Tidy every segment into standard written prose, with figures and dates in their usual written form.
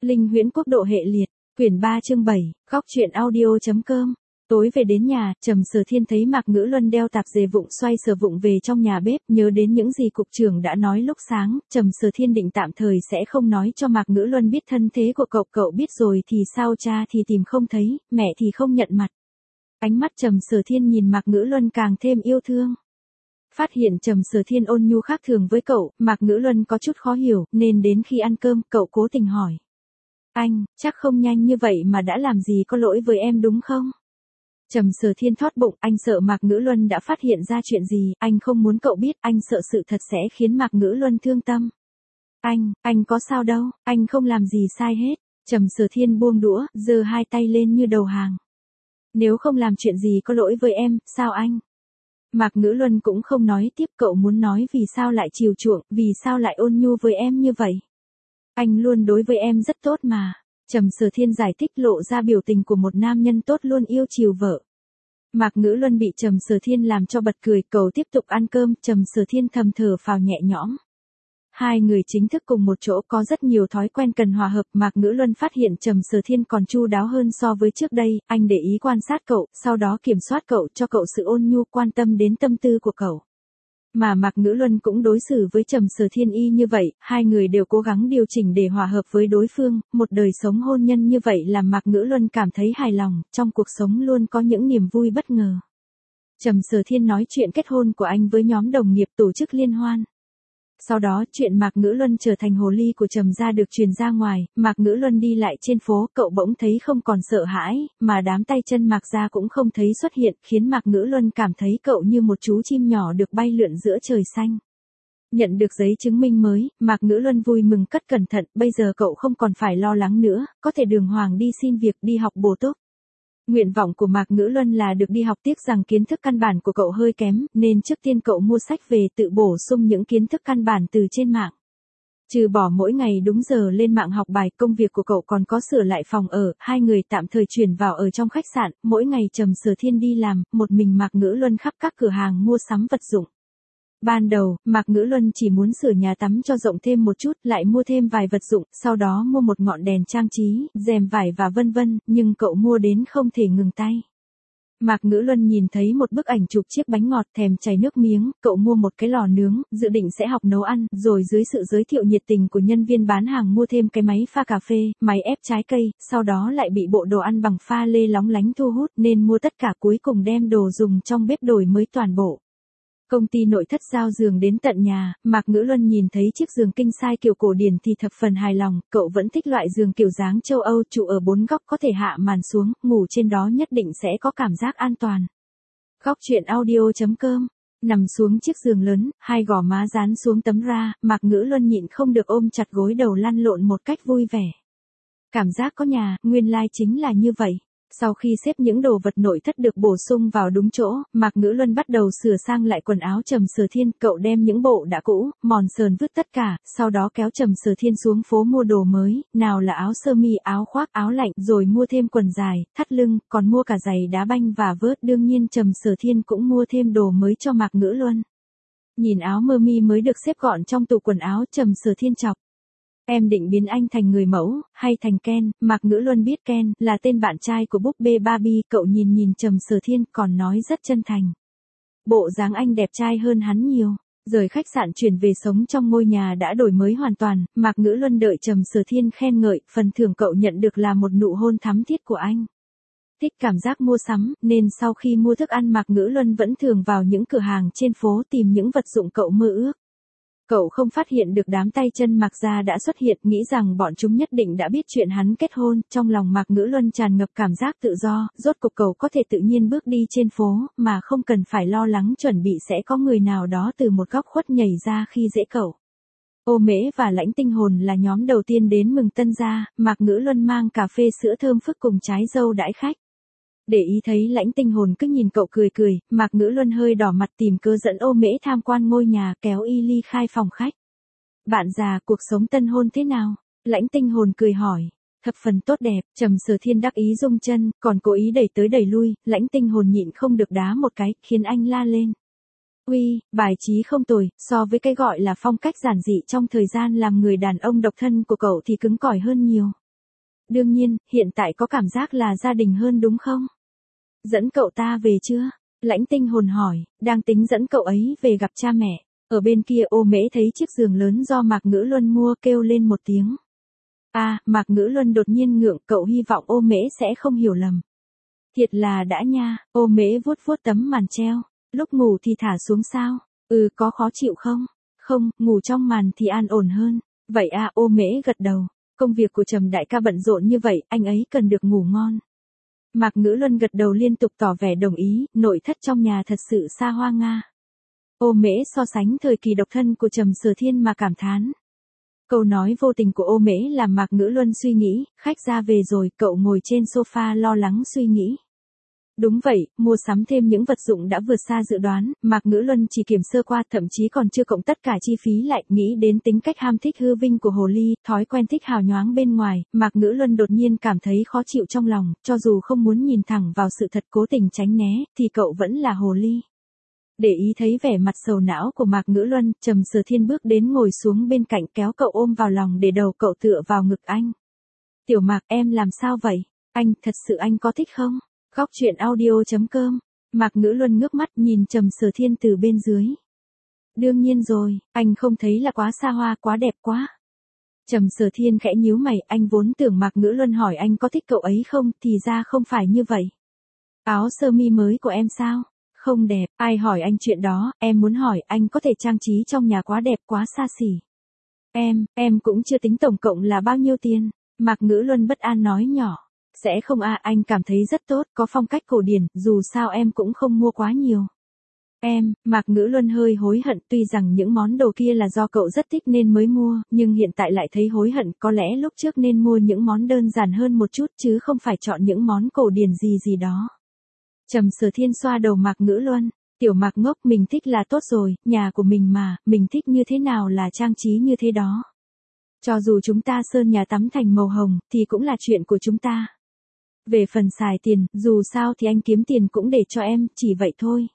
Linh huyễn quốc độ hệ liệt, quyển 3 chương 7, góc truyện audio.com. Tối về đến nhà, Trầm Sở Thiên thấy Mạc Ngữ Luân đeo tạp dề vụng xoay sở vụng về trong nhà bếp, nhớ đến những gì cục trưởng đã nói lúc sáng, Trầm Sở Thiên định tạm thời sẽ không nói cho Mạc Ngữ Luân biết thân thế của cậu, cậu biết rồi thì sao, cha thì tìm không thấy, mẹ thì không nhận mặt. Ánh mắt Trầm Sở Thiên nhìn Mạc Ngữ Luân càng thêm yêu thương. Phát hiện Trầm Sở Thiên ôn nhu khác thường với cậu, Mạc Ngữ Luân có chút khó hiểu, nên đến khi ăn cơm, cậu cố tình hỏi. Anh, chắc không nhanh như vậy mà đã làm gì có lỗi với em đúng không? Trầm Sở Thiên thót bụng, anh sợ Mạc Ngữ Luân đã phát hiện ra chuyện gì, anh không muốn cậu biết, anh sợ sự thật sẽ khiến Mạc Ngữ Luân thương tâm. Anh có sao đâu, anh không làm gì sai hết. Trầm Sở Thiên buông đũa, giơ hai tay lên như đầu hàng. Nếu không làm chuyện gì có lỗi với em, sao anh? Mạc Ngữ Luân cũng không nói tiếp, cậu muốn nói vì sao lại chiều chuộng, vì sao lại ôn nhu với em như vậy. Anh luôn đối với em rất tốt mà. Trầm Sở Thiên giải thích, lộ ra biểu tình của một nam nhân tốt luôn yêu chiều vợ. Mạc Ngữ Luân bị Trầm Sở Thiên làm cho bật cười, cậu tiếp tục ăn cơm, Trầm Sở Thiên thầm thở phào nhẹ nhõm. Hai người chính thức cùng một chỗ có rất nhiều thói quen cần hòa hợp, Mạc Ngữ Luân phát hiện Trầm Sở Thiên còn chu đáo hơn so với trước đây, anh để ý quan sát cậu, sau đó kiểm soát cậu, cho cậu sự ôn nhu, quan tâm đến tâm tư của cậu. Mà Mạc Ngữ Luân cũng đối xử với Trầm Sở Thiên y như vậy, hai người đều cố gắng điều chỉnh để hòa hợp với đối phương, một đời sống hôn nhân như vậy làm Mạc Ngữ Luân cảm thấy hài lòng, trong cuộc sống luôn có những niềm vui bất ngờ. Trầm Sở Thiên nói chuyện kết hôn của anh với nhóm đồng nghiệp tổ chức liên hoan. Sau đó, chuyện Mạc Ngữ Luân trở thành hồ ly của Trầm gia được truyền ra ngoài, Mạc Ngữ Luân đi lại trên phố, cậu bỗng thấy không còn sợ hãi, mà đám tay chân Mạc gia cũng không thấy xuất hiện, khiến Mạc Ngữ Luân cảm thấy cậu như một chú chim nhỏ được bay lượn giữa trời xanh. Nhận được giấy chứng minh mới, Mạc Ngữ Luân vui mừng cất cẩn thận, bây giờ cậu không còn phải lo lắng nữa, có thể đường hoàng đi xin việc, đi học bổ túc. Nguyện vọng của Mạc Ngữ Luân là được đi học, tiếc rằng kiến thức căn bản của cậu hơi kém, nên trước tiên cậu mua sách về tự bổ sung những kiến thức căn bản từ trên mạng. Trừ bỏ mỗi ngày đúng giờ lên mạng học bài, công việc của cậu còn có sửa lại phòng ở, hai người tạm thời chuyển vào ở trong khách sạn, mỗi ngày Trầm Sở Thiên đi làm, một mình Mạc Ngữ Luân khắp các cửa hàng mua sắm vật dụng. Ban đầu, Mạc Ngữ Luân chỉ muốn sửa nhà tắm cho rộng thêm một chút, lại mua thêm vài vật dụng, sau đó mua một ngọn đèn trang trí, rèm vải và vân vân, nhưng cậu mua đến không thể ngừng tay. Mạc Ngữ Luân nhìn thấy một bức ảnh chụp chiếc bánh ngọt, thèm chảy nước miếng, cậu mua một cái lò nướng, dự định sẽ học nấu ăn, rồi dưới sự giới thiệu nhiệt tình của nhân viên bán hàng mua thêm cái máy pha cà phê, máy ép trái cây, sau đó lại bị bộ đồ ăn bằng pha lê lóng lánh thu hút nên mua tất cả, cuối cùng đem đồ dùng trong bếp đổi mới toàn bộ. Công ty nội thất giao giường đến tận nhà, Mạc Ngữ Luân nhìn thấy chiếc giường king size kiểu cổ điển thì thập phần hài lòng, cậu vẫn thích loại giường kiểu dáng châu Âu, trụ ở 4 góc có thể hạ màn xuống, ngủ trên đó nhất định sẽ có cảm giác an toàn. Góc truyện audio.com. Nằm xuống chiếc giường lớn, hai gò má dán xuống tấm ra, Mạc Ngữ Luân nhịn không được ôm chặt gối đầu lăn lộn một cách vui vẻ. Cảm giác có nhà, nguyên lai chính là như vậy. Sau khi xếp những đồ vật nội thất được bổ sung vào đúng chỗ, Mạc Ngữ Luân bắt đầu sửa sang lại quần áo Trầm Sở Thiên, cậu đem những bộ đã cũ, mòn sờn vứt tất cả, sau đó kéo Trầm Sở Thiên xuống phố mua đồ mới, nào là áo sơ mi, áo khoác, áo lạnh, rồi mua thêm quần dài, thắt lưng, còn mua cả giày đá banh và vớt, đương nhiên Trầm Sở Thiên cũng mua thêm đồ mới cho Mạc Ngữ Luân. Nhìn áo mơ mi mới được xếp gọn trong tủ quần áo, Trầm Sở Thiên chọc. Em định biến anh thành người mẫu, hay thành Ken? Mạc Ngữ Luân biết Ken là tên bạn trai của búp bê Barbie, cậu nhìn Trầm Sở Thiên, còn nói rất chân thành. Bộ dáng anh đẹp trai hơn hắn nhiều. Rời khách sạn chuyển về sống trong ngôi nhà đã đổi mới hoàn toàn, Mạc Ngữ Luân đợi Trầm Sở Thiên khen ngợi, phần thưởng cậu nhận được là một nụ hôn thắm thiết của anh. Thích cảm giác mua sắm, nên sau khi mua thức ăn Mạc Ngữ Luân vẫn thường vào những cửa hàng trên phố tìm những vật dụng cậu mơ ước. Cậu không phát hiện được đám tay chân Mạc gia đã xuất hiện, nghĩ rằng bọn chúng nhất định đã biết chuyện hắn kết hôn, trong lòng Mạc Ngữ Luân tràn ngập cảm giác tự do, rốt cuộc cậu có thể tự nhiên bước đi trên phố, mà không cần phải lo lắng chuẩn bị sẽ có người nào đó từ một góc khuất nhảy ra khi dễ cậu. Ô Mễ và Lãnh Tinh Hồn là nhóm đầu tiên đến mừng tân gia, Mạc Ngữ Luân mang cà phê sữa thơm phức cùng trái dâu đãi khách. Để ý thấy Lãnh Tinh Hồn cứ nhìn cậu cười cười, Mạc Ngữ Luân hơi đỏ mặt tìm cớ dẫn Ô Mễ tham quan ngôi nhà, kéo y ly khai phòng khách. Bạn già, cuộc sống tân hôn thế nào? Lãnh Tinh Hồn cười hỏi. Thập phần tốt đẹp, Trầm Sở Thiên đắc ý rung chân, còn cố ý đẩy tới đẩy lui, Lãnh Tinh Hồn nhịn không được đá một cái, khiến anh la lên. Uy, bài trí không tồi, so với cái gọi là phong cách giản dị trong thời gian làm người đàn ông độc thân của cậu thì cứng cỏi hơn nhiều. Đương nhiên, hiện tại có cảm giác là gia đình hơn đúng không? Dẫn cậu ta về chưa? Lãnh Tinh Hồn hỏi, đang tính dẫn cậu ấy về gặp cha mẹ. Ở bên kia Ô Mễ thấy chiếc giường lớn do Mạc Ngữ Luân mua kêu lên một tiếng. Mạc Ngữ Luân đột nhiên ngượng, cậu hy vọng Ô Mễ sẽ không hiểu lầm. Thiệt là đã nha, Ô Mễ vuốt vuốt tấm màn treo. Lúc ngủ thì thả xuống sao? Có khó chịu không? Không, ngủ trong màn thì an ổn hơn. Vậy Ô Mễ gật đầu. Công việc của Trầm đại ca bận rộn như vậy, anh ấy cần được ngủ ngon. Mạc Ngữ Luân gật đầu liên tục tỏ vẻ đồng ý, nội thất trong nhà thật sự xa hoa nga. Ô Mễ so sánh thời kỳ độc thân của Trầm Sở Thiên mà cảm thán. Câu nói vô tình của Ô Mễ làm Mạc Ngữ Luân suy nghĩ, khách ra về rồi, cậu ngồi trên sofa lo lắng suy nghĩ. Đúng vậy, mua sắm thêm những vật dụng đã vượt xa dự đoán, Mạc Ngữ Luân chỉ kiểm sơ qua thậm chí còn chưa cộng tất cả chi phí lại, nghĩ đến tính cách ham thích hư vinh của hồ ly, thói quen thích hào nhoáng bên ngoài, Mạc Ngữ Luân đột nhiên cảm thấy khó chịu trong lòng, cho dù không muốn nhìn thẳng vào sự thật cố tình tránh né, thì cậu vẫn là hồ ly. Để ý thấy vẻ mặt sầu não của Mạc Ngữ Luân, Trầm Sở Thiên bước đến ngồi xuống bên cạnh kéo cậu ôm vào lòng để đầu cậu tựa vào ngực anh. Tiểu Mạc, em làm sao vậy? Anh, thật sự anh có thích không? Góc truyện audio.com. Mạc Ngữ Luân ngước mắt nhìn Trầm Sở Thiên từ bên dưới. Đương nhiên rồi, anh không thấy là quá xa hoa, quá đẹp quá. Trầm Sở Thiên khẽ nhíu mày, anh vốn tưởng Mạc Ngữ Luân hỏi anh có thích cậu ấy không, thì ra không phải như vậy. Áo sơ mi mới của em sao? Không đẹp, ai hỏi anh chuyện đó, em muốn hỏi anh có thể trang trí trong nhà quá đẹp quá xa xỉ. Em cũng chưa tính tổng cộng là bao nhiêu tiền. Mạc Ngữ Luân bất an nói nhỏ. Sẽ không anh cảm thấy rất tốt, có phong cách cổ điển, dù sao em cũng không mua quá nhiều. Mạc Ngữ Luân hơi hối hận, tuy rằng những món đồ kia là do cậu rất thích nên mới mua, nhưng hiện tại lại thấy hối hận, có lẽ lúc trước nên mua những món đơn giản hơn một chút chứ không phải chọn những món cổ điển gì đó. Trầm Sở Thiên xoa đầu Mạc Ngữ Luân, tiểu Mạc ngốc, mình thích là tốt rồi, nhà của mình mà, mình thích như thế nào là trang trí như thế đó. Cho dù chúng ta sơn nhà tắm thành màu hồng, thì cũng là chuyện của chúng ta. Về phần xài tiền, dù sao thì anh kiếm tiền cũng để cho em, chỉ vậy thôi.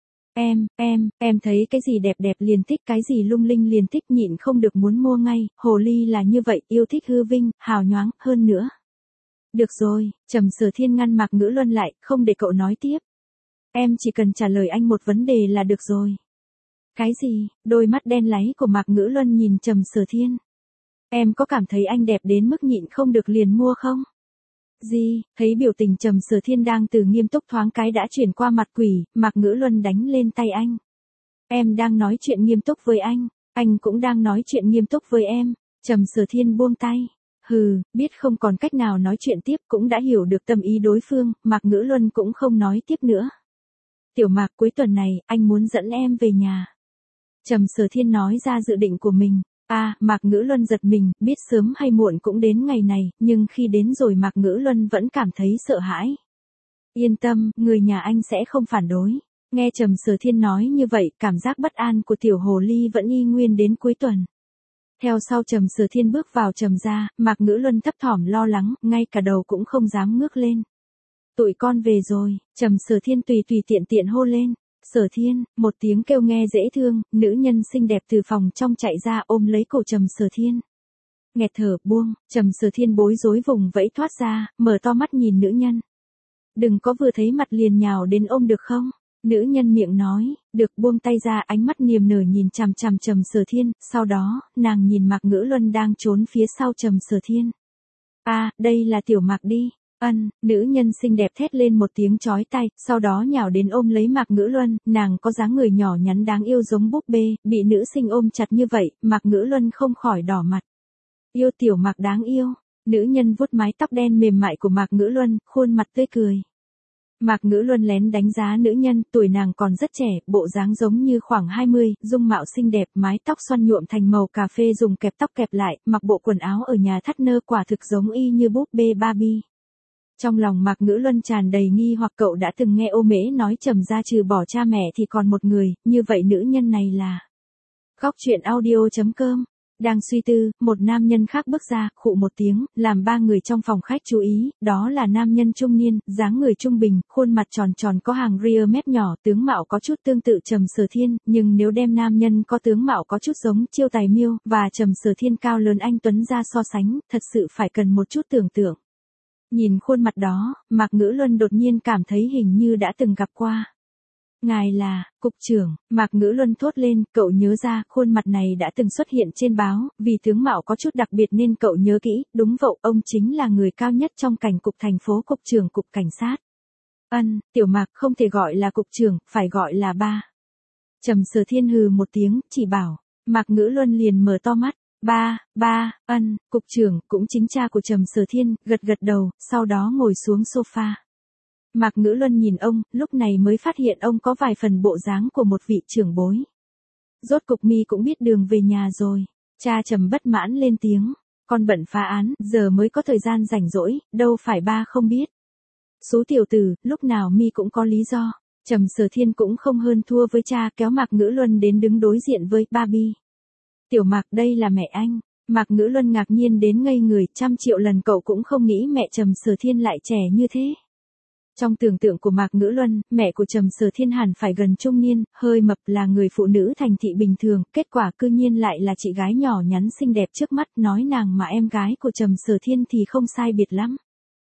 Em thấy cái gì đẹp đẹp liền thích, cái gì lung linh liền thích, nhịn không được muốn mua ngay, hồ ly là như vậy, yêu thích hư vinh, hào nhoáng, hơn nữa. Được rồi, Trầm Sở Thiên ngăn Mạc Ngữ Luân lại, không để cậu nói tiếp. Em chỉ cần trả lời anh một vấn đề là được rồi. Cái gì? Đôi mắt đen láy của Mạc Ngữ Luân nhìn Trầm Sở Thiên. Em có cảm thấy anh đẹp đến mức nhịn không được liền mua không? Gì? Thấy biểu tình Trầm Sở Thiên đang từ nghiêm túc thoáng cái đã chuyển qua mặt quỷ, Mạc Ngữ Luân đánh lên tay anh. Em đang nói chuyện nghiêm túc với anh cũng đang nói chuyện nghiêm túc với em. Trầm Sở Thiên buông tay. Biết không còn cách nào nói chuyện tiếp, cũng đã hiểu được tâm ý đối phương, Mạc Ngữ Luân cũng không nói tiếp nữa. Tiểu Mạc, cuối tuần này, anh muốn dẫn em về nhà. Trầm Sở Thiên nói ra dự định của mình. Mạc Ngữ Luân giật mình, biết sớm hay muộn cũng đến ngày này, nhưng khi đến rồi Mạc Ngữ Luân vẫn cảm thấy sợ hãi. Yên tâm, người nhà anh sẽ không phản đối. Nghe Trầm Sở Thiên nói như vậy, cảm giác bất an của tiểu hồ ly vẫn y nguyên đến cuối tuần. Theo sau Trầm Sở Thiên bước vào Trầm gia, Mạc Ngữ Luân thấp thỏm lo lắng, ngay cả đầu cũng không dám ngước lên. Tụi con về rồi, Trầm Sở Thiên tùy tiện hô lên. Sở Thiên, một tiếng kêu nghe dễ thương, nữ nhân xinh đẹp từ phòng trong chạy ra ôm lấy cổ Trầm Sở Thiên. Nghẹt thở, buông, Trầm Sở Thiên bối rối vùng vẫy thoát ra, mở to mắt nhìn nữ nhân. Đừng có vừa thấy mặt liền nhào đến ôm được không? Nữ nhân miệng nói, được, buông tay ra, ánh mắt niềm nở nhìn chằm chằm Trầm Sở Thiên, sau đó, nàng nhìn Mạc Ngữ Luân đang trốn phía sau Trầm Sở Thiên. Đây là tiểu Mạc đi. Nữ nhân xinh đẹp thét lên một tiếng chói tai, sau đó nhào đến ôm lấy Mạc Ngữ Luân, nàng có dáng người nhỏ nhắn đáng yêu giống búp bê, bị nữ sinh ôm chặt như vậy, Mạc Ngữ Luân không khỏi đỏ mặt. Yêu tiểu Mạc đáng yêu, nữ nhân vuốt mái tóc đen mềm mại của Mạc Ngữ Luân, khuôn mặt tươi cười. Mạc Ngữ Luân lén đánh giá nữ nhân, tuổi nàng còn rất trẻ, bộ dáng giống như khoảng 20, dung mạo xinh đẹp, mái tóc xoăn nhuộm thành màu cà phê dùng kẹp tóc kẹp lại, mặc bộ quần áo ở nhà thắt nơ, quả thực giống y như búp bê Barbie. Trong lòng Mạc Ngữ Luân tràn đầy nghi hoặc, cậu đã từng nghe Ô Mễ nói Trầm gia trừ bỏ cha mẹ thì còn một người, như vậy nữ nhân này là... Góc truyện audio.com. Đang suy tư, một nam nhân khác bước ra, khụ một tiếng, làm ba người trong phòng khách chú ý, đó là nam nhân trung niên, dáng người trung bình, khuôn mặt tròn tròn có hàng ria mép nhỏ, tướng mạo có chút tương tự Trầm Sở Thiên, nhưng nếu đem nam nhân có tướng mạo có chút giống Chiêu Tài Miêu và Trầm Sở Thiên cao lớn anh tuấn ra so sánh, thật sự phải cần một chút tưởng tượng. Nhìn khuôn mặt đó, Mạc Ngữ Luân đột nhiên cảm thấy hình như đã từng gặp qua. Ngài là, cục trưởng, Mạc Ngữ Luân thốt lên, cậu nhớ ra, khuôn mặt này đã từng xuất hiện trên báo, vì tướng mạo có chút đặc biệt nên cậu nhớ kỹ, đúng vậy, ông chính là người cao nhất trong cảnh cục thành phố, cục trưởng cục cảnh sát. Tiểu Mạc không thể gọi là cục trưởng, phải gọi là ba. Trầm Sở Thiên hừ một tiếng, chỉ bảo, Mạc Ngữ Luân liền mở to mắt. Ba, cục trưởng, cũng chính cha của Trầm Sở Thiên, gật gật đầu, sau đó ngồi xuống sofa. Mạc Ngữ Luân nhìn ông, lúc này mới phát hiện ông có vài phần bộ dáng của một vị trưởng bối. Rốt cục mi cũng biết đường về nhà rồi. Cha Trầm bất mãn lên tiếng, con bận phá án, giờ mới có thời gian rảnh rỗi, đâu phải ba không biết. Số tiểu tử, lúc nào mi cũng có lý do. Trầm Sở Thiên cũng không hơn thua với cha, kéo Mạc Ngữ Luân đến đứng đối diện với Barbie. Tiểu Mạc, đây là mẹ anh. Mạc Ngữ Luân ngạc nhiên đến ngây người, 100.000.000 lần cậu cũng không nghĩ mẹ Trầm Sở Thiên lại trẻ như thế. Trong tưởng tượng của Mạc Ngữ Luân, mẹ của Trầm Sở Thiên hẳn phải gần trung niên, hơi mập, là người phụ nữ thành thị bình thường, kết quả cư nhiên lại là chị gái nhỏ nhắn xinh đẹp trước mắt, nói nàng mà em gái của Trầm Sở Thiên thì không sai biệt lắm.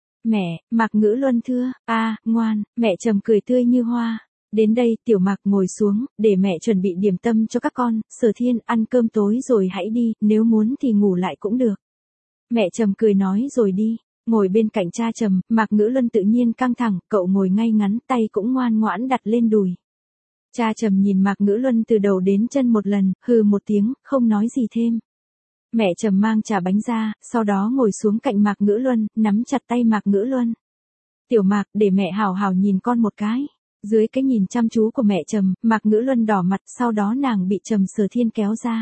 Mẹ, Mạc Ngữ Luân thưa, ngoan, mẹ Trầm cười tươi như hoa. Đến đây, Tiểu Mạc ngồi xuống, để mẹ chuẩn bị điểm tâm cho các con, Sở Thiên, ăn cơm tối rồi hãy đi, nếu muốn thì ngủ lại cũng được. Mẹ Trầm cười nói rồi đi. Ngồi bên cạnh cha Trầm, Mạc Ngữ Luân tự nhiên căng thẳng, cậu ngồi ngay ngắn, tay cũng ngoan ngoãn đặt lên đùi. Cha Trầm nhìn Mạc Ngữ Luân từ đầu đến chân một lần, hừ một tiếng, không nói gì thêm. Mẹ Trầm mang trà bánh ra, sau đó ngồi xuống cạnh Mạc Ngữ Luân, nắm chặt tay Mạc Ngữ Luân. Tiểu Mạc, để mẹ hào hào nhìn con một cái. Dưới cái nhìn chăm chú của mẹ Trầm, Mạc Ngữ Luân đỏ mặt, sau đó nàng bị Trầm Sở Thiên kéo ra.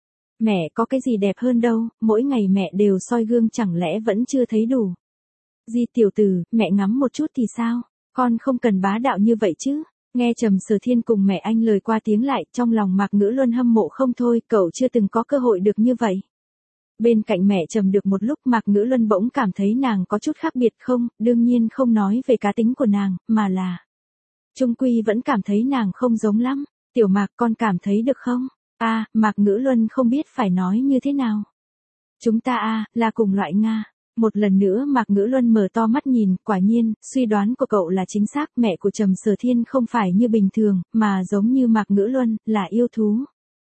Mẹ có cái gì đẹp hơn đâu, mỗi ngày mẹ đều soi gương chẳng lẽ vẫn chưa thấy đủ. Di tiểu tử, mẹ ngắm một chút thì sao, con không cần bá đạo như vậy chứ. Nghe Trầm Sở Thiên cùng mẹ anh lời qua tiếng lại, trong lòng Mạc Ngữ Luân hâm mộ không thôi, cậu chưa từng có cơ hội được như vậy. Bên cạnh mẹ Trầm được một lúc, Mạc Ngữ Luân bỗng cảm thấy nàng có chút khác biệt, không, đương nhiên không nói về cá tính của nàng, mà là chung quy vẫn cảm thấy nàng không giống lắm. Tiểu Mạc, con cảm thấy được không? Mạc Ngữ Luân không biết phải nói như thế nào. Chúng ta là cùng loại Nga. Một lần nữa Mạc Ngữ Luân mở to mắt nhìn, quả nhiên, suy đoán của cậu là chính xác, mẹ của Trầm Sở Thiên không phải như bình thường, mà giống như Mạc Ngữ Luân, là yêu thú.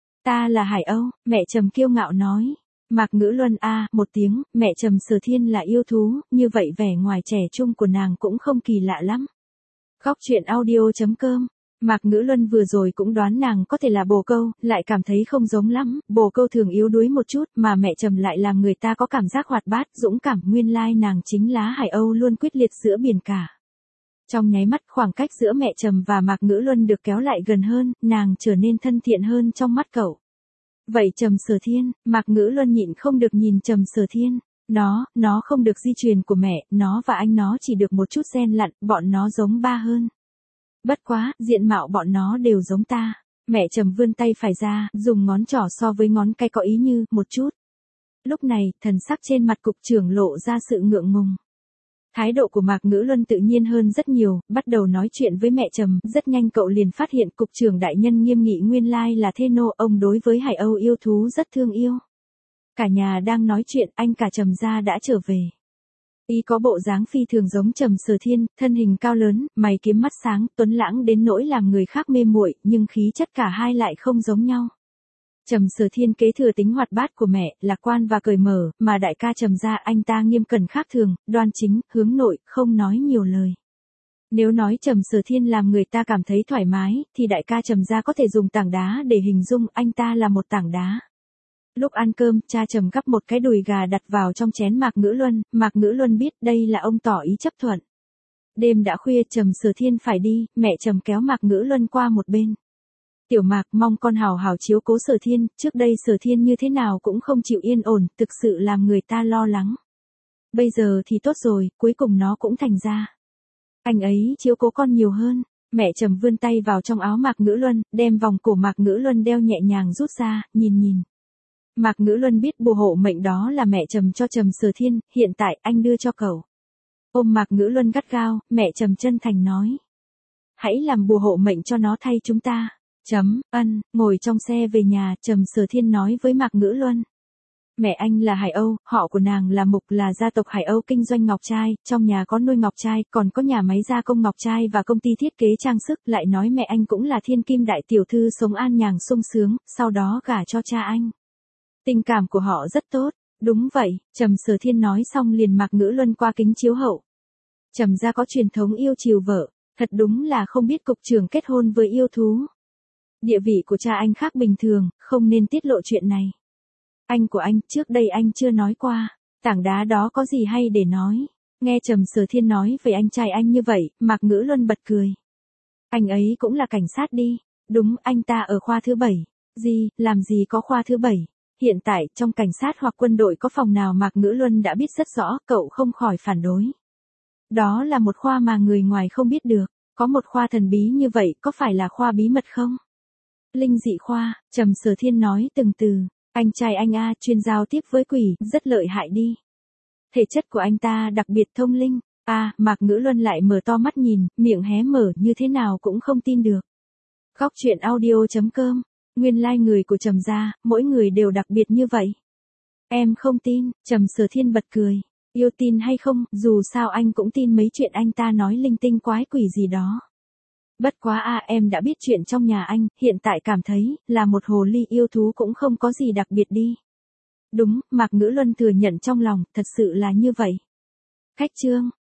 Ta là Hải Âu, mẹ Trầm kiêu ngạo nói. Mạc Ngữ Luân một tiếng, mẹ Trầm Sở Thiên là yêu thú, như vậy vẻ ngoài trẻ trung của nàng cũng không kỳ lạ lắm. Khóc chuyện audio.com. Mạc Ngữ Luân vừa rồi cũng đoán nàng có thể là bồ câu, lại cảm thấy không giống lắm, bồ câu thường yếu đuối một chút, mà mẹ Trầm lại làm người ta có cảm giác hoạt bát, dũng cảm, nguyên lai nàng chính lá Hải Âu luôn quyết liệt giữa biển cả. Trong nháy mắt khoảng cách giữa mẹ Trầm và Mạc Ngữ Luân được kéo lại gần hơn, nàng trở nên thân thiện hơn trong mắt cậu. Vậy Trầm Sở Thiên, Mạc Ngữ Luân nhịn không được nhìn Trầm Sở Thiên. Nó không được di truyền của mẹ, nó và anh nó chỉ được một chút gen lặn, bọn nó giống ba hơn. Bất quá, diện mạo bọn nó đều giống ta. Mẹ Trầm vươn tay phải ra, dùng ngón trỏ so với ngón cái có ý như, một chút. Lúc này, thần sắc trên mặt cục trưởng lộ ra sự ngượng ngùng. Thái độ của Mạc Ngữ Luân tự nhiên hơn rất nhiều, bắt đầu nói chuyện với mẹ Trầm, rất nhanh cậu liền phát hiện cục trưởng đại nhân nghiêm nghị nguyên lai là Thê Nô, ông đối với Hải Âu yêu thú rất thương yêu. Cả nhà đang nói chuyện, anh cả Trầm gia đã trở về. Y có bộ dáng phi thường giống Trầm Sở Thiên, thân hình cao lớn, mày kiếm mắt sáng, tuấn lãng đến nỗi làm người khác mê muội, nhưng khí chất cả hai lại không giống nhau. Trầm Sở Thiên kế thừa tính hoạt bát của mẹ, lạc quan và cởi mở, mà đại ca Trầm gia anh ta nghiêm cẩn khác thường, đoan chính, hướng nội, không nói nhiều lời. Nếu nói Trầm Sở Thiên làm người ta cảm thấy thoải mái, thì đại ca Trầm gia có thể dùng tảng đá để hình dung, anh ta là một tảng đá. Lúc ăn cơm, cha Trầm gắp một cái đùi gà đặt vào trong chén Mạc Ngữ Luân biết đây là ông tỏ ý chấp thuận. Đêm đã khuya, Trầm Sở Thiên phải đi, mẹ Trầm kéo Mạc Ngữ Luân qua một bên. Tiểu Mạc, mong con hào hào chiếu cố Sở Thiên, trước đây Sở Thiên như thế nào cũng không chịu yên ổn, thực sự làm người ta lo lắng. Bây giờ thì tốt rồi, cuối cùng nó cũng thành ra. Anh ấy chiếu cố con nhiều hơn. Mẹ Trầm vươn tay vào trong áo Mạc Ngữ Luân, đem vòng cổ Mạc Ngữ Luân đeo nhẹ nhàng rút ra, nhìn. Mạc Ngữ Luân biết bùa hộ mệnh đó là mẹ Trầm cho Trầm Sở Thiên, hiện tại anh đưa cho cậu. Ôm Mạc Ngữ Luân gắt gao, mẹ Trầm chân thành nói. Hãy làm bùa hộ mệnh cho nó thay chúng ta. Ngồi trong xe về nhà, Trầm Sở Thiên nói với Mạc Ngữ Luân. Mẹ anh là Hải Âu, họ của nàng là Mục, là gia tộc Hải Âu kinh doanh ngọc trai, trong nhà có nuôi ngọc trai, còn có nhà máy gia công ngọc trai và công ty thiết kế trang sức, lại nói mẹ anh cũng là thiên kim đại tiểu thư sống an nhàn sung sướng, sau đó gả cho cha anh. Tình cảm của họ rất tốt. Đúng vậy, Trầm Sở Thiên nói xong liền Mạc Ngữ Luân qua kính chiếu hậu. Trầm gia có truyền thống yêu chiều vợ, thật đúng là không biết cục trưởng kết hôn với yêu thú. Địa vị của cha anh khác bình thường, không nên tiết lộ chuyện này. Anh của anh, trước đây anh chưa nói qua, tảng đá đó có gì hay để nói. Nghe Trầm Sở Thiên nói về anh trai anh như vậy, Mạc Ngữ Luân bật cười. Anh ấy cũng là cảnh sát đi. Đúng, anh ta ở khoa thứ 7. Gì, làm gì có khoa thứ 7? Hiện tại, trong cảnh sát hoặc quân đội có phòng nào Mạc Ngữ Luân đã biết rất rõ, cậu không khỏi phản đối. Đó là một khoa mà người ngoài không biết được. Có một khoa thần bí như vậy, có phải là khoa bí mật không? Linh dị khoa, Trầm Sở Thiên nói từng từ. Anh trai anh chuyên giao tiếp với quỷ, rất lợi hại đi. Thể chất của anh ta đặc biệt thông linh. Mạc Ngữ Luân lại mở to mắt nhìn, miệng hé mở như thế nào cũng không tin được. Góc truyện audio.com. Nguyên lai người của Trầm gia, mỗi người đều đặc biệt như vậy. Em không tin, Trầm Sở Thiên bật cười. Yêu tin hay không, dù sao anh cũng tin mấy chuyện anh ta nói linh tinh quái quỷ gì đó. Bất quá em đã biết chuyện trong nhà anh, hiện tại cảm thấy, là một hồ ly yêu thú cũng không có gì đặc biệt đi. Đúng, Mạc Ngữ Luân thừa nhận trong lòng, thật sự là như vậy. Khách chương.